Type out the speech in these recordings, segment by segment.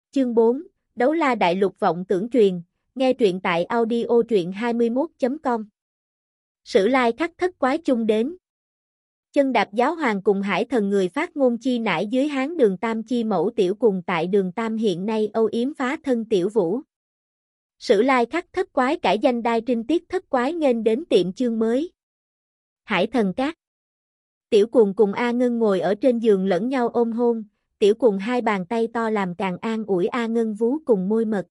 Chương 4, Đấu La Đại Lục vọng tưởng truyền, nghe truyện tại audio truyện21.com. Sử lai khắc thất quái chung đến. Chân đạp giáo hoàng cùng hải thần người phát ngôn chi nải dưới hán đường tam chi mẫu tiểu cùng tại đường tam hiện nay âu yếm phá thân tiểu vũ. Sử lai khắc thất quái cải danh đai trinh tiết thất quái nghênh đến tiệm chương mới. Hải thần cát. Tiểu cuồng cùng A Ngân ngồi ở trên giường lẫn nhau ôm hôn, tiểu cuồng hai bàn tay to làm càng an ủi A Ngân vú cùng môi mật.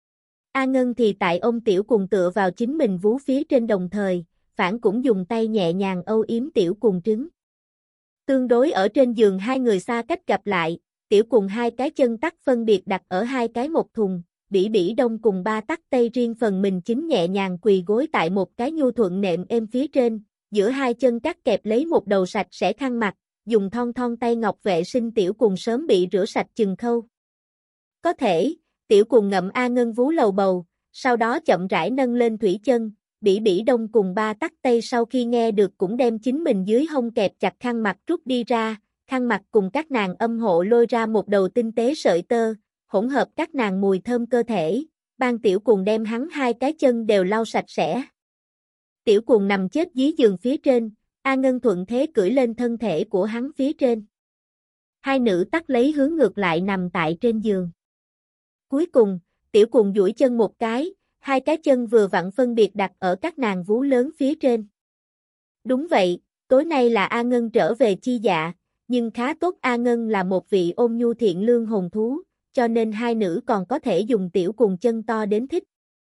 A Ngân thì tại ôm tiểu cuồng tựa vào chính mình vú phía trên đồng thời, phản cũng dùng tay nhẹ nhàng âu yếm tiểu cuồng trứng. Tương đối ở trên giường hai người xa cách gặp lại, tiểu cuồng hai cái chân tắc phân biệt đặt ở hai cái một thùng, Bỉ Bỉ Đông cùng ba tắc tây riêng phần mình chính nhẹ nhàng quỳ gối tại một cái nhu thuận nệm êm phía trên, giữa hai chân cắt kẹp lấy một đầu sạch sẽ khăn mặt, dùng thon thon tay ngọc vệ sinh tiểu cuồng sớm bị rửa sạch chừng khâu. Có thể, tiểu cuồng ngậm A Ngân vú lầu bầu, sau đó chậm rãi nâng lên thủy chân, Bỉ Bỉ Đông cùng ba tắc tây sau khi nghe được cũng đem chính mình dưới hông kẹp chặt khăn mặt rút đi ra, khăn mặt cùng các nàng âm hộ lôi ra một đầu tinh tế sợi tơ, hỗn hợp các nàng mùi thơm cơ thể, ban tiểu cuồng đem hắn hai cái chân đều lau sạch sẽ. Tiểu cuồng nằm chết dưới giường phía trên, A Ngân thuận thế cưỡi lên thân thể của hắn phía trên. Hai nữ tắt lấy hướng ngược lại nằm tại trên giường. Cuối cùng, tiểu cuồng duỗi chân một cái, hai cái chân vừa vặn phân biệt đặt ở các nàng vú lớn phía trên. Đúng vậy, tối nay là A Ngân trở về chi dạ, nhưng khá tốt A Ngân là một vị ôn nhu thiện lương hồn thú, cho nên hai nữ còn có thể dùng tiểu cuồng chân to đến thích.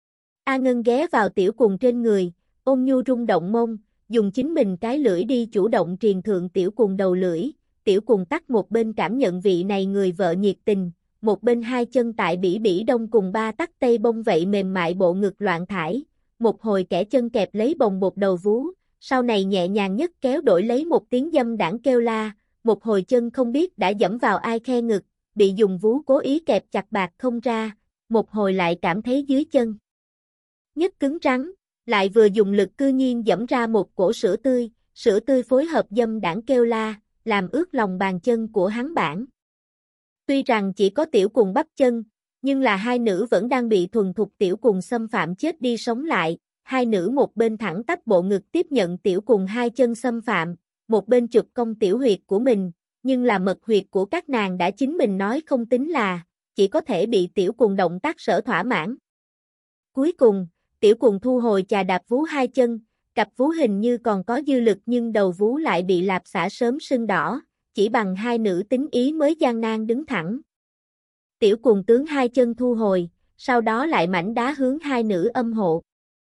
A Ngân ghé vào tiểu cuồng trên người, ôn nhu rung động mông, dùng chính mình cái lưỡi đi chủ động triền thượng tiểu cuồng đầu lưỡi, tiểu cuồng tắt một bên cảm nhận vị này người vợ nhiệt tình, một bên hai chân tại Bỉ Bỉ Đông cùng ba tắc tây bông vậy mềm mại bộ ngực loạn thải, một hồi kẻ chân kẹp lấy bồng bột đầu vú, sau này nhẹ nhàng nhất kéo đổi lấy một tiếng dâm đãng kêu la, một hồi chân không biết đã dẫm vào ai khe ngực, bị dùng vú cố ý kẹp chặt bạc không ra, một hồi lại cảm thấy dưới chân nhất cứng rắn, lại vừa dùng lực cư nhiên dẫm ra một cổ sữa tươi phối hợp dâm đãng kêu la, làm ướt lòng bàn chân của hắn bản. Tuy rằng chỉ có tiểu cuồng bắp chân, nhưng là hai nữ vẫn đang bị thuần thục tiểu cuồng xâm phạm chết đi sống lại, hai nữ một bên thẳng tắp bộ ngực tiếp nhận tiểu cuồng hai chân xâm phạm, một bên chụp cong tiểu huyệt của mình, nhưng là mật huyệt của các nàng đã chính mình nói không tính là, chỉ có thể bị tiểu cuồng động tác sở thỏa mãn. Cuối cùng, tiểu cuồng thu hồi chà đạp vú hai chân, cặp vú hình như còn có dư lực nhưng đầu vú lại bị lạp xả sớm sưng đỏ, chỉ bằng hai nữ tính ý mới gian nan đứng thẳng. Tiểu cuồng tướng hai chân thu hồi, sau đó lại mảnh đá hướng hai nữ âm hộ.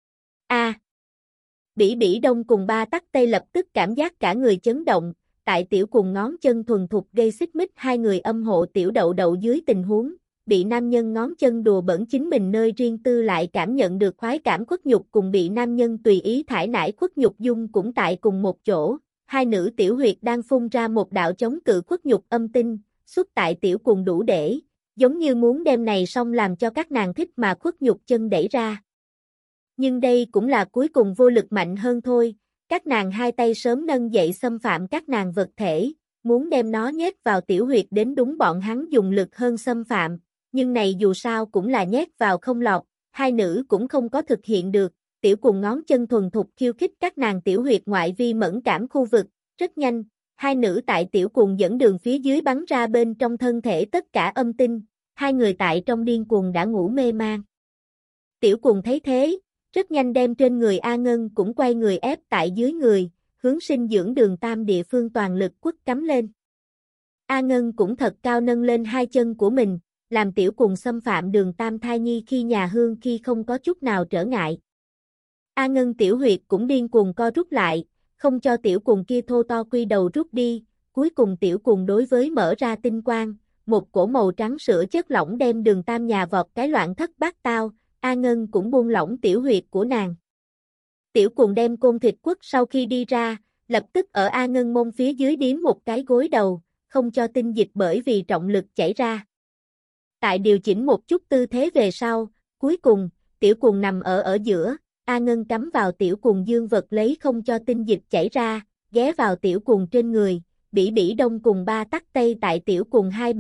Bỉ Bỉ Đông cùng ba tắc tây lập tức cảm giác cả người chấn động, tại tiểu cuồng ngón chân thuần thục gây xích mích hai người âm hộ tiểu đậu đậu dưới tình huống, bị nam nhân ngón chân đùa bẩn chính mình nơi riêng tư lại cảm nhận được khoái cảm khuất nhục cùng bị nam nhân tùy ý thải nải khuất nhục dung cũng tại cùng một chỗ, hai nữ tiểu huyệt đang phun ra một đạo chống cự khuất nhục âm tinh, xuất tại tiểu cuồng đủ để, giống như muốn đem này xong làm cho các nàng thích mà khuất nhục chân đẩy ra. Nhưng đây cũng là cuối cùng vô lực mạnh hơn thôi, các nàng hai tay sớm nâng dậy xâm phạm các nàng vật thể, muốn đem nó nhét vào tiểu huyệt đến đúng bọn hắn dùng lực hơn xâm phạm, nhưng này dù sao cũng là nhét vào không lọt, hai nữ cũng không có thực hiện được, tiểu cuồng ngón chân thuần thục khiêu khích các nàng tiểu huyệt ngoại vi mẫn cảm khu vực, rất nhanh, hai nữ tại tiểu cuồng dẫn đường phía dưới bắn ra bên trong thân thể tất cả âm tinh, hai người tại trong điên cuồng đã ngủ mê man. Tiểu cuồng thấy thế, rất nhanh đem trên người A Ngân cũng quay người ép tại dưới người, hướng sinh dưỡng đường tam địa phương toàn lực quất cắm lên. A Ngân cũng thật cao nâng lên hai chân của mình, làm tiểu cuồng xâm phạm đường tam thai nhi khi nhà hương khi không có chút nào trở ngại. A Ngân tiểu huyệt cũng điên cuồng co rút lại, không cho tiểu cuồng kia thô to quy đầu rút đi, cuối cùng tiểu cuồng đối với mở ra tinh quang, một cổ màu trắng sữa chất lỏng đem đường tam nhà vọt cái loạn thất bát tao, A Ngân cũng buông lỏng tiểu huyệt của nàng. Tiểu cuồng đem côn thịt quất sau khi đi ra, lập tức ở A Ngân mông phía dưới điếm một cái gối đầu, không cho tinh dịch bởi vì trọng lực chảy ra. Tại điều chỉnh một chút tư thế về sau, cuối cùng, tiểu cuồng nằm ở giữa, A Ngân cắm vào tiểu cuồng dương vật lấy không cho tinh dịch chảy ra, ghé vào tiểu cuồng trên người, Bỉ Bỉ Đông cùng ba tắc tây tại tiểu cuồng hai bên,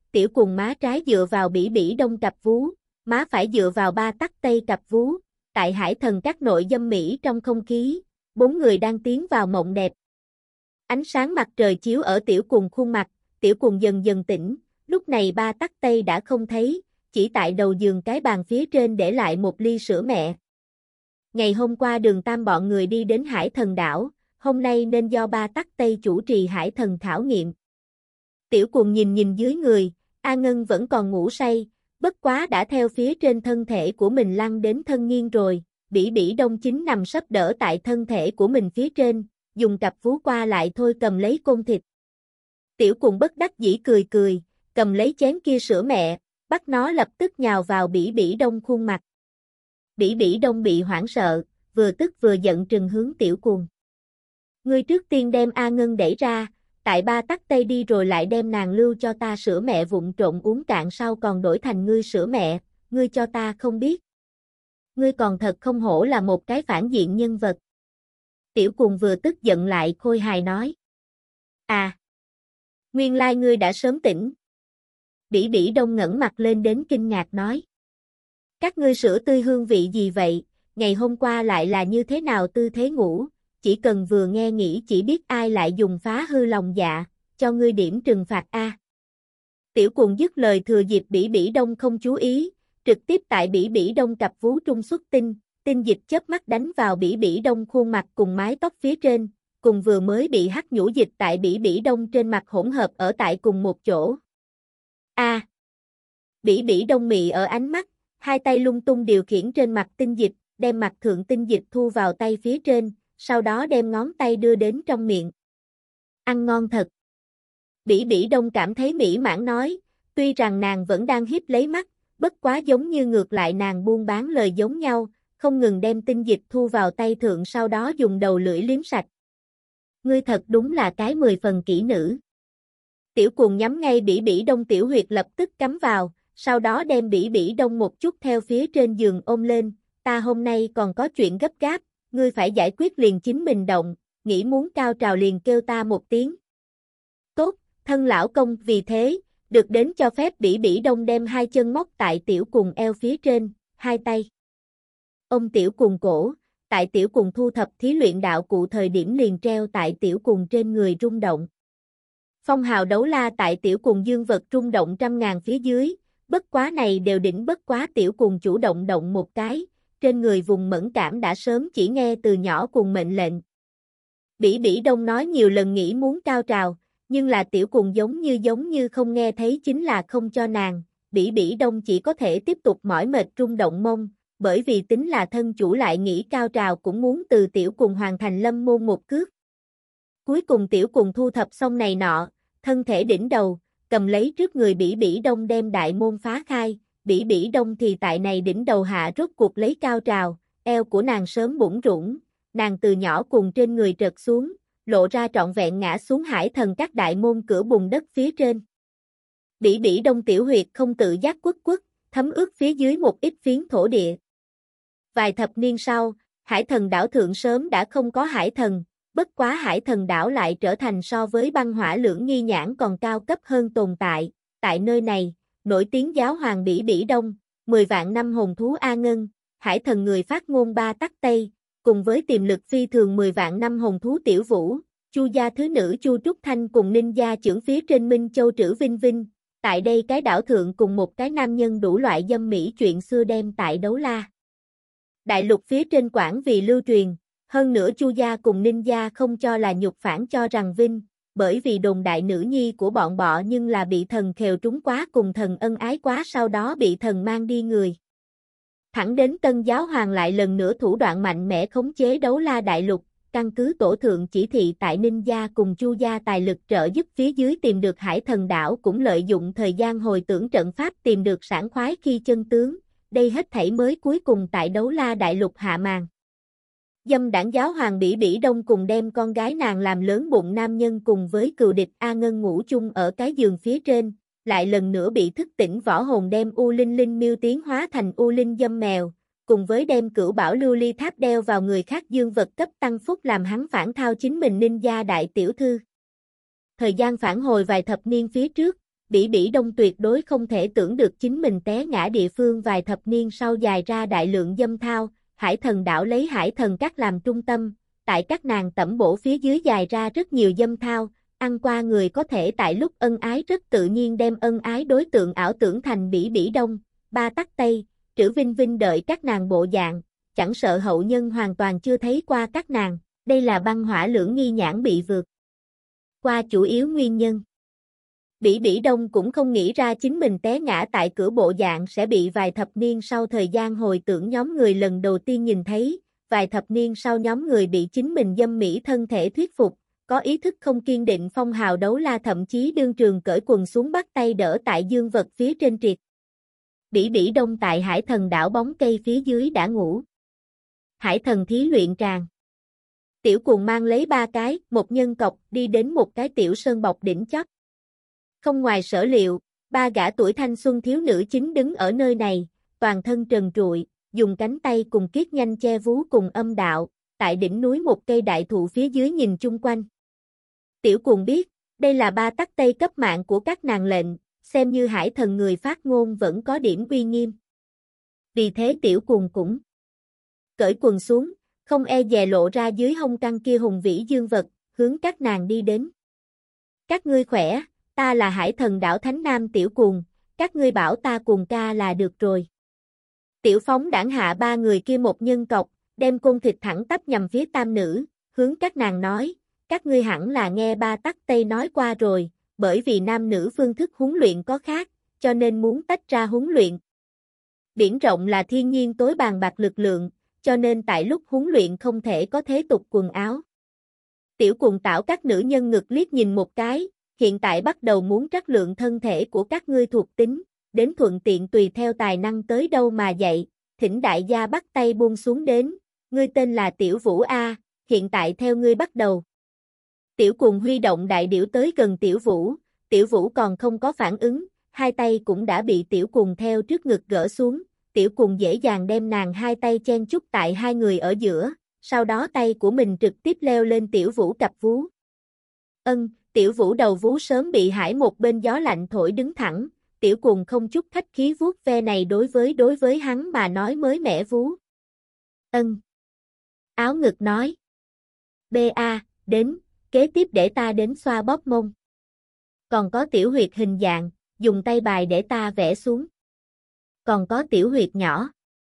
Tiểu Cùng má trái dựa vào Bỉ Bỉ Đông cặp vú, má phải dựa vào Ba Tắc Tây cặp vú, tại hải thần các nội dâm mỹ trong không khí, bốn người đang tiến vào mộng đẹp. Ánh sáng mặt trời chiếu ở Tiểu Cùng khuôn mặt, Tiểu Cùng dần dần tỉnh, lúc này Ba Tắc Tây đã không thấy, chỉ tại đầu giường cái bàn phía trên để lại một ly sữa mẹ. Ngày hôm qua Đường Tam bọn người đi đến Hải Thần đảo, hôm nay nên do Ba Tắc Tây chủ trì Hải Thần khảo nghiệm. Tiểu Cùng nhìn dưới người, A Ngân vẫn còn ngủ say, bất quá đã theo phía trên thân thể của mình lăn đến thân nghiêng rồi, Bỉ Bỉ Đông chính nằm sấp đỡ tại thân thể của mình phía trên, dùng cặp vú qua lại thôi cầm lấy côn thịt. Tiểu Cùng bất đắc dĩ cười, cầm lấy chén kia sữa mẹ, bắt nó lập tức nhào vào Bỉ Bỉ Đông khuôn mặt. Bỉ Bỉ Đông bị hoảng sợ, vừa tức vừa giận trừng hướng Tiểu Cùng. Ngươi trước tiên đem A Ngân đẩy ra, tại Ba Tắc Tây đi rồi lại đem nàng lưu cho ta sữa mẹ vụng trộn uống cạn sau còn đổi thành ngươi sữa mẹ, ngươi cho ta không biết. Ngươi còn thật không hổ là một cái phản diện nhân vật. Tiểu Cùng vừa tức giận lại khôi hài nói. À! Nguyên lai ngươi đã sớm tỉnh. Bỉ Bỉ Đông ngẩng mặt lên đến kinh ngạc nói. Các ngươi sữa tươi hương vị gì vậy, ngày hôm qua lại là như thế nào tư thế ngủ, chỉ cần vừa nghe nghĩ chỉ biết ai lại dùng phá hư lòng dạ, cho ngươi điểm trừng phạt a. Tiểu Cùng dứt lời thừa dịp Bỉ Bỉ Đông không chú ý, trực tiếp tại Bỉ Bỉ Đông cặp vú trung xuất tinh, tinh dịch chớp mắt đánh vào Bỉ Bỉ Đông khuôn mặt cùng mái tóc phía trên, cùng vừa mới bị hắt nhũ dịch tại Bỉ Bỉ Đông trên mặt hỗn hợp ở tại cùng một chỗ. A! Bỉ Bỉ Đông mị ở ánh mắt, hai tay lung tung điều khiển trên mặt tinh dịch, đem mặt thượng tinh dịch thu vào tay phía trên, sau đó đem ngón tay đưa đến trong miệng. Ăn ngon thật. Bỉ Bỉ Đông cảm thấy mỹ mãn nói, tuy rằng nàng vẫn đang hiếp lấy mắt, bất quá giống như ngược lại nàng buôn bán lời giống nhau, không ngừng đem tinh dịch thu vào tay thượng sau đó dùng đầu lưỡi liếm sạch. Ngươi thật đúng là cái 10 phần kỹ nữ. Tiểu Cùng nhắm ngay Bỉ Bỉ Đông tiểu huyệt lập tức cắm vào, sau đó đem Bỉ Bỉ Đông một chút theo phía trên giường ôm lên, ta hôm nay còn có chuyện gấp gáp, ngươi phải giải quyết liền chính mình động, nghĩ muốn cao trào liền kêu ta một tiếng. Tốt, thân lão công, vì thế, được đến cho phép Bỉ Bỉ Đông đem hai chân móc tại Tiểu Cùng eo phía trên, hai tay ôm Tiểu Cùng cổ, tại Tiểu Cùng thu thập thí luyện đạo cụ thời điểm liền treo tại Tiểu Cùng trên người rung động. Phong hào đấu la tại Tiểu Cùng dương vật rung động trăm ngàn phía dưới, bất quá này đều đỉnh bất quá Tiểu Cùng chủ động động một cái, trên người vùng mẫn cảm đã sớm chỉ nghe từ nhỏ cùng mệnh lệnh. Bỉ Bỉ Đông nói nhiều lần nghĩ muốn cao trào, nhưng là Tiểu Cùng giống như không nghe thấy chính là không cho nàng, Bỉ Bỉ Đông chỉ có thể tiếp tục mỏi mệt rung động mông, bởi vì tính là thân chủ lại nghĩ cao trào cũng muốn từ Tiểu Cùng hoàn thành lâm môn một cước. Cuối cùng Tiểu Cùng thu thập xong này nọ, thân thể đỉnh đầu, cầm lấy trước người Bỉ Bỉ Đông đem đại môn phá khai, Bỉ Bỉ Đông thì tại này đỉnh đầu hạ rốt cuộc lấy cao trào, eo của nàng sớm bủn rủn, nàng từ nhỏ cùng trên người trật xuống, lộ ra trọn vẹn ngã xuống Hải Thần các đại môn cửa bùn đất phía trên. Bỉ Bỉ Đông tiểu huyệt không tự giác quất, thấm ướt phía dưới một ít phiến thổ địa. Vài thập niên sau, Hải Thần đảo thượng sớm đã không có Hải Thần, bất quá Hải Thần đảo lại trở thành so với băng hỏa lưỡng nghi nhãn còn cao cấp hơn tồn tại. Tại nơi này, nổi tiếng giáo hoàng Bỉ Bỉ Đông, 10 vạn năm hồn thú A Ngân, Hải Thần người phát ngôn Ba Tắc Tây, cùng với tiềm lực phi thường 10 vạn năm hồn thú Tiểu Vũ, Chu gia thứ nữ Chu Trúc Thanh cùng Ninh gia trưởng phía trên Minh Châu Trữ Vinh Vinh. Tại đây cái đảo thượng cùng một cái nam nhân đủ loại dâm mỹ chuyện xưa đem tại đấu la đại lục phía trên quảng vì lưu truyền, hơn nữa Chu gia cùng Ninh gia không cho là nhục phản cho rằng vinh, bởi vì đồn đại nữ nhi của bọn bọ nhưng là bị thần khều trúng quá cùng thần ân ái quá sau đó bị thần mang đi người. Thẳng đến Tân Giáo Hoàng lại lần nữa thủ đoạn mạnh mẽ khống chế đấu la đại lục, căn cứ tổ thượng chỉ thị tại Ninh gia cùng Chu gia tài lực trợ giúp phía dưới tìm được Hải Thần đảo cũng lợi dụng thời gian hồi tưởng trận pháp tìm được sảng khoái khi chân tướng, đây hết thảy mới cuối cùng tại đấu la đại lục hạ màn. Dâm đảng giáo hoàng Bỉ Bỉ Đông cùng đem con gái nàng làm lớn bụng nam nhân cùng với cừu địch A Ngân ngủ chung ở cái giường phía trên, lại lần nữa bị thức tỉnh võ hồn đem U Linh Linh miêu tiến hóa thành U Linh dâm mèo, cùng với đem cửu bảo lưu ly tháp đeo vào người khác dương vật cấp tăng phúc làm hắn phản thao chính mình Ninh gia đại tiểu thư. Thời gian phản hồi vài thập niên phía trước, Bỉ Bỉ Đông tuyệt đối không thể tưởng được chính mình té ngã địa phương vài thập niên sau dài ra đại lượng dâm thao, Hải Thần đảo lấy Hải Thần Các làm trung tâm, tại các nàng tẩm bổ phía dưới dài ra rất nhiều dâm thao, ăn qua người có thể tại lúc ân ái rất tự nhiên đem ân ái đối tượng ảo tưởng thành Bỉ Bỉ Đông, Ba Tắc Tây, Trữ Vinh Vinh đợi các nàng bộ dạng, chẳng sợ hậu nhân hoàn toàn chưa thấy qua các nàng, đây là băng hỏa lưỡng nghi nhãn bị vượt qua chủ yếu nguyên nhân. Bỉ Bỉ Đông cũng không nghĩ ra chính mình té ngã tại cửa bộ dạng sẽ bị vài thập niên sau thời gian hồi tưởng nhóm người lần đầu tiên nhìn thấy, vài thập niên sau nhóm người bị chính mình dâm mỹ thân thể thuyết phục, có ý thức không kiên định phong hào đấu la thậm chí đương trường cởi quần xuống bắt tay đỡ tại dương vật phía trên triệt. Bỉ Bỉ Đông tại Hải Thần đảo bóng cây phía dưới đã ngủ. Hải Thần thí luyện tràng. Tiểu Cuồng mang lấy 3 cái, một nhân cọc đi đến một cái tiểu sơn bọc đỉnh chót. Không ngoài sở liệu, 3 gã tuổi thanh xuân thiếu nữ chính đứng ở nơi này, toàn thân trần trụi, dùng cánh tay cùng kiết nhanh che vú cùng âm đạo, tại đỉnh núi một cây đại thụ phía dưới nhìn chung quanh. Tiểu Cuồng biết, đây là 3 tắc tây cấp mạng của các nàng lệnh, xem như Hải Thần người phát ngôn vẫn có điểm uy nghiêm. Vì thế Tiểu Cuồng cũng cởi quần xuống, không e dè lộ ra dưới hông căng kia hùng vĩ dương vật, hướng các nàng đi đến. Các ngươi khỏe, ta là Hải Thần đảo Thánh Nam Tiểu Cuồng, các ngươi bảo ta Cuồng ca là được rồi. Tiểu Phóng đãng hạ 3 người kia một nhân cọc, đem côn thịt thẳng tắp nhằm phía tam nữ, hướng các nàng nói, các ngươi hẳn là nghe 3 tắc tây nói qua rồi, bởi vì nam nữ phương thức huấn luyện có khác, cho nên muốn tách ra huấn luyện. Biển rộng là thiên nhiên tối bàn bạc lực lượng, cho nên tại lúc huấn luyện không thể có thế tục quần áo. Tiểu Cuồng tảo các nữ nhân ngực liếc nhìn một cái, hiện tại bắt đầu muốn trắc lượng thân thể của các ngươi thuộc tính, đến thuận tiện tùy theo tài năng tới đâu mà dạy, thỉnh đại gia bắt tay buông xuống đến, ngươi tên là Tiểu Vũ A, hiện tại theo ngươi bắt đầu. Tiểu Cuồng huy động đại điểu tới gần Tiểu Vũ còn không có phản ứng, hai tay cũng đã bị Tiểu Cuồng theo trước ngực gỡ xuống, Tiểu Cuồng dễ dàng đem nàng hai tay chen chúc tại hai người ở giữa, sau đó tay của mình trực tiếp leo lên Tiểu Vũ cặp vú. Tiểu Vũ đầu vú sớm bị Hải một bên gió lạnh thổi đứng thẳng, Tiểu Cuồng không chút khách khí vuốt ve này đối với hắn mà nói mới mẻ vú. Áo ngực nói. B.A. đến, kế tiếp để ta đến xoa bóp mông. Còn có tiểu huyệt hình dạng, dùng tay bài để ta vẽ xuống. Còn có tiểu huyệt nhỏ.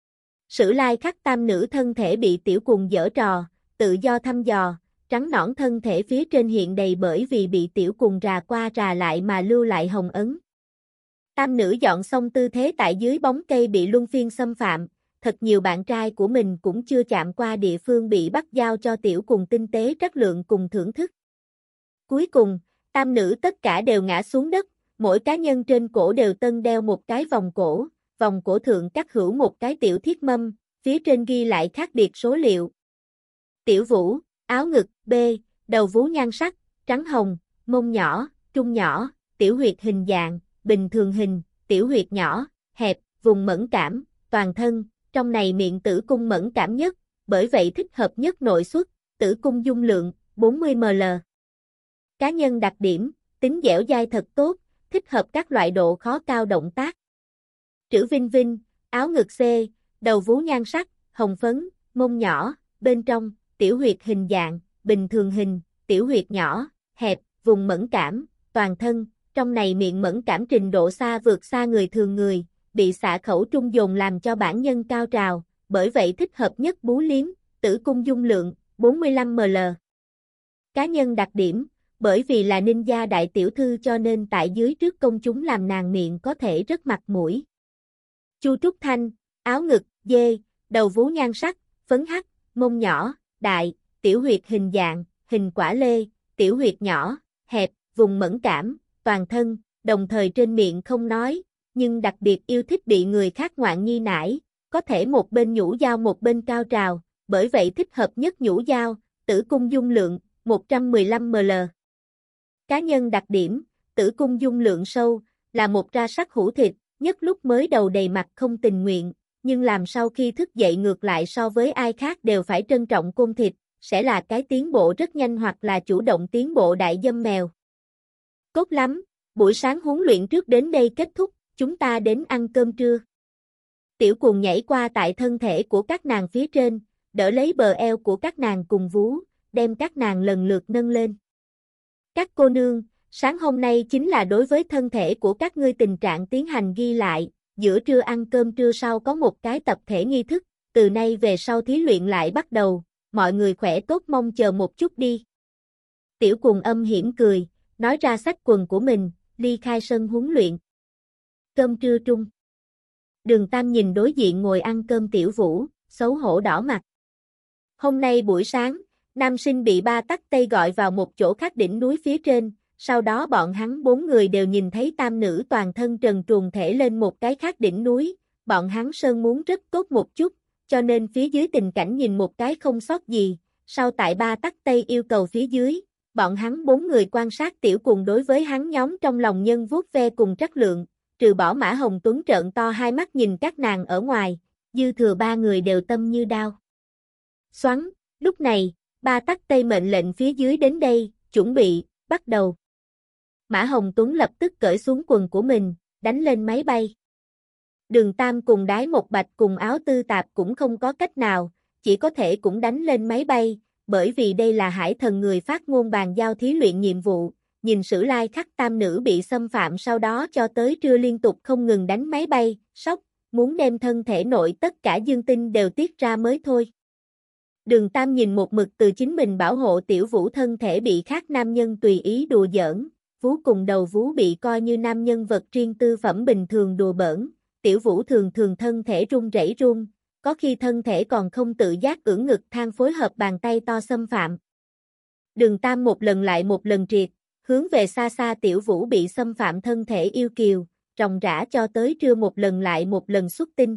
Sử lai khắc tam nữ thân thể bị Tiểu Cuồng giở trò, tự do thăm dò, trắng nõn thân thể phía trên hiện đầy bởi vì bị Tiểu Cuồng rà qua rà lại mà lưu lại hồng ấn. Tam nữ dọn xong tư thế tại dưới bóng cây bị luân phiên xâm phạm, thật nhiều bạn trai của mình cũng chưa chạm qua địa phương bị bắt giao cho Tiểu Cuồng tinh tế trắc lượng cùng thưởng thức. Cuối cùng, tam nữ tất cả đều ngã xuống đất, mỗi cá nhân trên cổ đều tân đeo một cái vòng cổ thượng cắt hữu một cái tiểu thiết mâm, phía trên ghi lại khác biệt số liệu. Tiểu Vũ, áo ngực, B, đầu vú nhan sắc, trắng hồng, mông nhỏ, trung nhỏ, tiểu huyệt hình dạng, bình thường hình, tiểu huyệt nhỏ, hẹp, vùng mẫn cảm, toàn thân, trong này miệng tử cung mẫn cảm nhất, bởi vậy thích hợp nhất nội xuất, tử cung dung lượng, 40 ml. Cá nhân đặc điểm, tính dẻo dai thật tốt, thích hợp các loại độ khó cao động tác. Trữ Vinh Vinh, áo ngực C, đầu vú nhan sắc, hồng phấn, mông nhỏ, bên trong, tiểu huyệt hình dạng, bình thường hình, tiểu huyệt nhỏ, hẹp, vùng mẫn cảm, toàn thân, trong này miệng mẫn cảm trình độ xa vượt xa người thường người, bị xạ khẩu trung dồn làm cho bản nhân cao trào, bởi vậy thích hợp nhất bú liếm, tử cung dung lượng, 45 ml. Cá nhân đặc điểm, bởi vì là ninja đại tiểu thư cho nên tại dưới trước công chúng làm nàng miệng có thể rất mặt mũi. Chu Trúc Thanh, áo ngực, dê, đầu vú nhan sắc, phấn hắc, mông nhỏ, đại, tiểu huyệt hình dạng, hình quả lê, tiểu huyệt nhỏ, hẹp, vùng mẫn cảm, toàn thân, đồng thời trên miệng không nói, nhưng đặc biệt yêu thích bị người khác ngoạn nhi nải, có thể một bên nhũ dao một bên cao trào, bởi vậy thích hợp nhất nhũ dao, tử cung dung lượng, 115 ml. Cá nhân đặc điểm, tử cung dung lượng sâu, là một ra sắc hữu thịt, nhất lúc mới đầu đầy mặt không tình nguyện, nhưng làm sau khi thức dậy ngược lại so với ai khác đều phải trân trọng côn thịt, sẽ là cái tiến bộ rất nhanh hoặc là chủ động tiến bộ đại dâm mèo. Cốt lắm, Buổi sáng huấn luyện trước đến đây kết thúc, chúng ta đến ăn cơm trưa. Tiểu Cuồng nhảy qua tại thân thể của các nàng phía trên, đỡ lấy bờ eo của các nàng cùng vú, đem các nàng lần lượt nâng lên. Các cô nương, sáng hôm nay chính là đối với thân thể của các ngươi tình trạng tiến hành ghi lại, giữa trưa ăn cơm trưa sau có một cái tập thể nghi thức, từ nay về sau thí luyện lại bắt đầu, mọi người khỏe tốt mong chờ một chút đi. Tiểu Cuồng âm hiểm cười, nói ra xách quần của mình, ly khai sân huấn luyện. Cơm trưa trung. Đường Tam nhìn đối diện ngồi ăn cơm Tiểu Vũ, xấu hổ đỏ mặt. Hôm nay buổi sáng, nam sinh bị ba tắc Tây gọi vào một chỗ khác đỉnh núi phía trên, sau đó bọn hắn 4 người đều nhìn thấy tam nữ toàn thân trần truồng thể lên một cái khác đỉnh núi, bọn hắn sơn muốn rất tốt một chút, cho nên phía dưới tình cảnh nhìn một cái không sót gì, sau tại ba tắc Tây yêu cầu phía dưới, bọn hắn 4 người quan sát Tiểu Cuồng đối với hắn nhóm trong lòng nhân vuốt ve cùng trắc lượng, trừ bỏ Mã Hồng Tuấn trợn to hai mắt nhìn các nàng ở ngoài, dư thừa 3 người đều tâm như đao. Xoắn, lúc này, ba tắc Tây mệnh lệnh phía dưới đến đây, chuẩn bị, bắt đầu. Mã Hồng Tuấn lập tức cởi xuống quần của mình, đánh lên máy bay. Đường Tam cùng Đái Một Bạch cùng Áo Tư Tạp cũng không có cách nào, chỉ có thể cũng đánh lên máy bay, bởi vì đây là Hải Thần người phát ngôn bàn giao thí luyện nhiệm vụ, nhìn Sử Lai Khắc tam nữ bị xâm phạm sau đó cho tới trưa liên tục không ngừng đánh máy bay, sốc, muốn đem thân thể nội tất cả dương tinh đều tiết ra mới thôi. Đường Tam nhìn một mực từ chính mình bảo hộ Tiểu Vũ thân thể bị khác nam nhân tùy ý đùa giỡn, vú cùng đầu vú bị coi như nam nhân vật riêng tư phẩm bình thường đùa bỡn, Tiểu Vũ thường thường thân thể run rẩy run, có khi thân thể còn không tự giác ưỡn ngực than phối hợp bàn tay to xâm phạm. Đường Tam một lần lại một lần triệt, hướng về xa xa Tiểu Vũ bị xâm phạm thân thể yêu kiều, ròng rã cho tới trưa một lần lại một lần xuất tinh.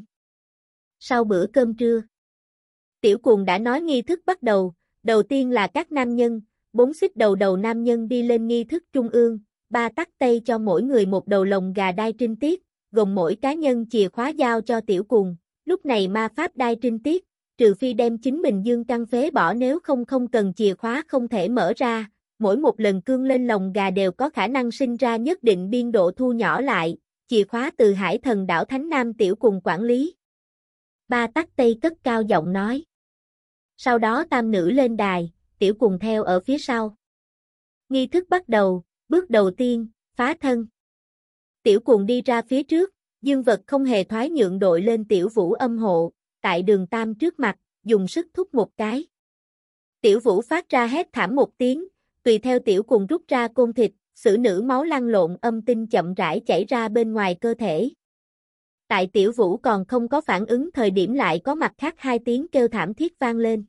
Sau bữa cơm trưa, Tiểu Cuồng đã nói nghi thức bắt đầu, đầu tiên là các nam nhân, 4 xích đầu nam nhân đi lên nghi thức trung ương, ba tắc Tây cho mỗi người một đầu lồng gà đai trinh tiết, gồm mỗi cá nhân chìa khóa giao cho Tiểu Cuồng, lúc này ma pháp đai trinh tiết, trừ phi đem chính mình dương căn phế bỏ nếu không cần chìa khóa không thể mở ra, mỗi một lần cương lên lồng gà đều có khả năng sinh ra nhất định biên độ thu nhỏ lại, chìa khóa từ Hải Thần đảo Thánh Nam Tiểu Cuồng quản lý. Ba tắc Tây cất cao giọng nói. Sau đó tam nữ lên đài, Tiểu Cuồng theo ở phía sau. Nghi thức bắt đầu, bước đầu tiên, phá thân. Tiểu Cuồng đi ra phía trước, dương vật không hề thoái nhượng đội lên Tiểu Vũ âm hộ, tại Đường Tam trước mặt, dùng sức thúc một cái. Tiểu Vũ phát ra hét thảm một tiếng, tùy theo Tiểu Cuồng rút ra côn thịt, xử nữ máu lăn lộn âm tinh chậm rãi chảy ra bên ngoài cơ thể. Tại Tiểu Vũ còn không có phản ứng thời điểm lại có mặt khác 2 tiếng kêu thảm thiết vang lên.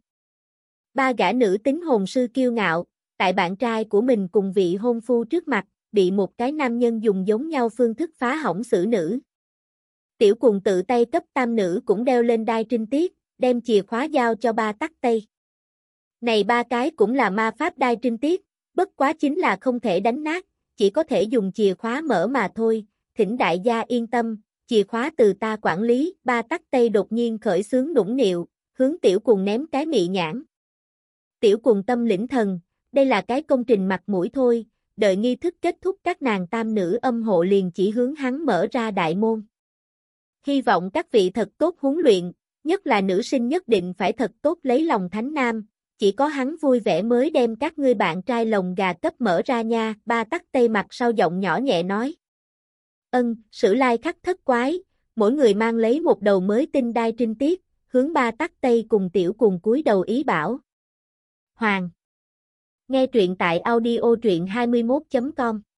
3 gã nữ tính hồn sư kiêu ngạo, tại bạn trai của mình cùng vị hôn phu trước mặt, bị một cái nam nhân dùng giống nhau phương thức phá hỏng xử nữ. Tiểu Cuồng tự tay cấp tam nữ cũng đeo lên đai trinh tiết, đem chìa khóa giao cho ba tắc Tây. Này 3 cái cũng là ma pháp đai trinh tiết, bất quá chính là không thể đánh nát, chỉ có thể dùng chìa khóa mở mà thôi, thỉnh đại gia yên tâm, chìa khóa từ ta quản lý. Ba tắc Tây đột nhiên khởi xướng nũng nịu, hướng Tiểu Cuồng ném cái mị nhãn. Tiểu Cuồng tâm lĩnh thần, đây là cái công trình mặt mũi thôi, đợi nghi thức kết thúc các nàng tam nữ âm hộ liền chỉ hướng hắn mở ra đại môn. Hy vọng các vị thật tốt huấn luyện, nhất là nữ sinh nhất định phải thật tốt lấy lòng Thánh Nam, chỉ có hắn vui vẻ mới đem các ngươi bạn trai lồng gà cấp mở ra nha. Ba tắc Tây mặt sau giọng nhỏ nhẹ nói. Sử Lai Khắc thất quái, mỗi người mang lấy một đầu mới tinh đai trinh tiết, hướng ba tắc Tây cùng Tiểu Cuồng cúi đầu ý bảo. Hoàng. Nghe truyện tại audio truyện 21.com